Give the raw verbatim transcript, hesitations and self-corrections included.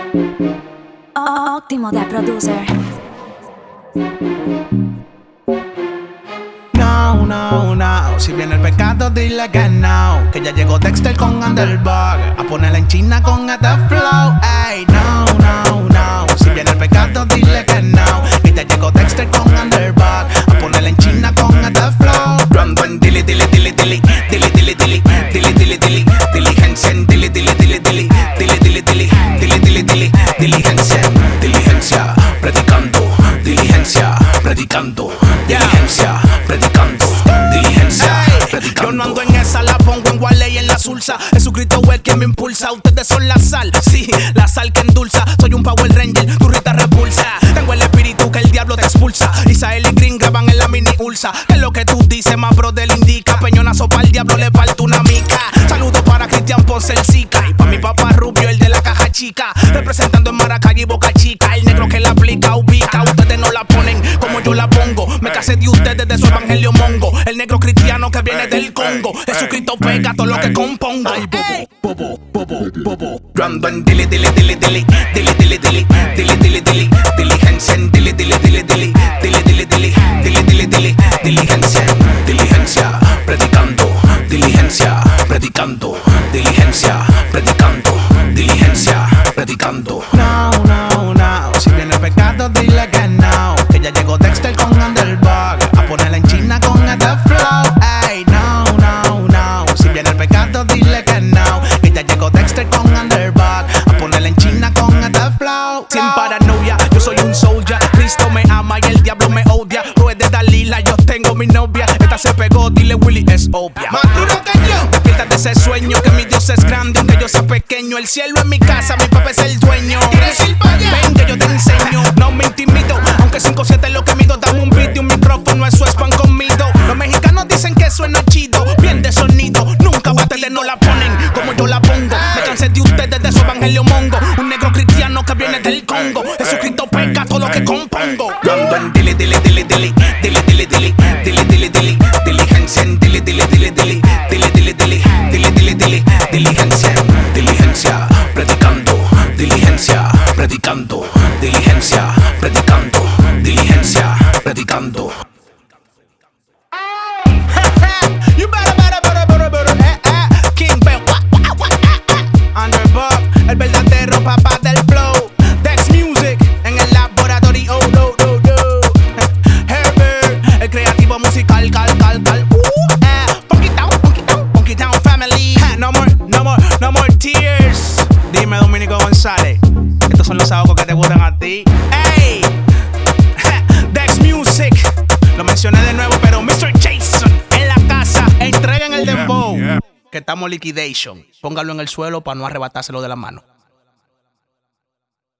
Óptimo de producer. No, no, no. Si viene el pecado, dile que no. Que ya llegó Dexter con Underbug a ponerla en China con este flow. Ey, no, no, no. Si viene el pecado, dile que no. Que ya llegó Dexter con Underbug a ponerla en China con este flow. Run, run, dili, dili, dili, dili, dili, dili, dili, dili, dili, dili, diligencia, dili, dili, dili, dili, dili, dili, dili, dili, dili, dili, diligencia, diligencia, predicando, diligencia, predicando, diligencia, predicando, diligencia, predicando. Yo no ando en esa, la pongo en Wale y en la Sulsa. Jesucristo es quien me impulsa. Ustedes son la sal, sí, la sal que endulza. Soy un Power Ranger, tu rita repulsa. Tengo el espíritu que el diablo te expulsa. Isael y Green graban en la mini Ulsa. Que es lo que tú dices, más bro del indica. Peñonazo para el diablo, le falta una mica. Saludos para Cristian Ponce, el Zika. Y pa' mi papá Rubio, el de la caja chica. Representando en Maracay y Boca Chica. El negro que la aplica, ubica. Ustedes no la ponen como yo la pongo. Me casé de ustedes de su evangelio mongo. El negro cristiano que viene del Congo. Jesucristo pega todo lo que compongo. Ay, bobo, bobo, bobo, bobo. Run, run, dili, dili, dili, dili, dili, dili, dili, dili, dili, dili, diligencia, dili, dili, dili, dili, dili, dili, dili, dili, dili, dili, diligencia, diligencia, predicando, diligencia, predicando, diligencia, predicando, diligencia, predicando. No, no, no. Si viene el pecado, dile que no. Que ya llegó Dexter con Underbug a ponerla en China con este flow. Ey, no, no, no. Si viene el pecado, dile que no. Que ya llegó Dexter con Underbug a ponerla en China con este flow. Sin paranoia, yo soy un soldier. Cristo me ama y el diablo me odia. Ruede Dalila, yo tengo mi novia. Esta se pegó, dile Willy, es obvia. Más duro que yo. Despierta de ese sueño que mi Dios es grande, aunque yo sea pequeño. El cielo es mi casa, mi papá es el dueño. Ven que yo te enseño, no me intimido. Aunque cinco siete es lo que mido, dame un beat y un micrófono, eso es pan comido. Los mexicanos dicen que suena chido, bien de sonido. Nunca ustedes no la ponen como yo la pongo. Me cansé de ustedes de su evangelio mongo. Un negro cristiano que viene del Congo. Jesucristo pega todo lo que compongo. Run, run, dili, dili, dili, dili, dili, dili, dili, dili, dili, dili, diligencia, dili, dili, dili, dili, dili, dili, dili, dili, dili, dili, diligencia, diligencia, predicando, diligencia, predicando, diligencia, predicando, diligencia, predicando. You better, better, better, better, better, eh, eh. King Bell, wah, wah, wah, eh, eh. Underbug, el verdadero papá del flow. Dex Music, en el laboratorio, oh, no, no, no. Herbert, el creativo musical, cal, cal, cal. Uh, eh. Punky Town, Punky Town, Punky Town Family. No more, no more, no more tears. Dime, Dominico González, estos son los ahogos que te gustan a ti. Ey, Dex Music, lo mencioné de nuevo, pero mister Jason en la casa, entreguen el dembow, que estamos liquidation. Póngalo en el suelo para no arrebatárselo de la mano.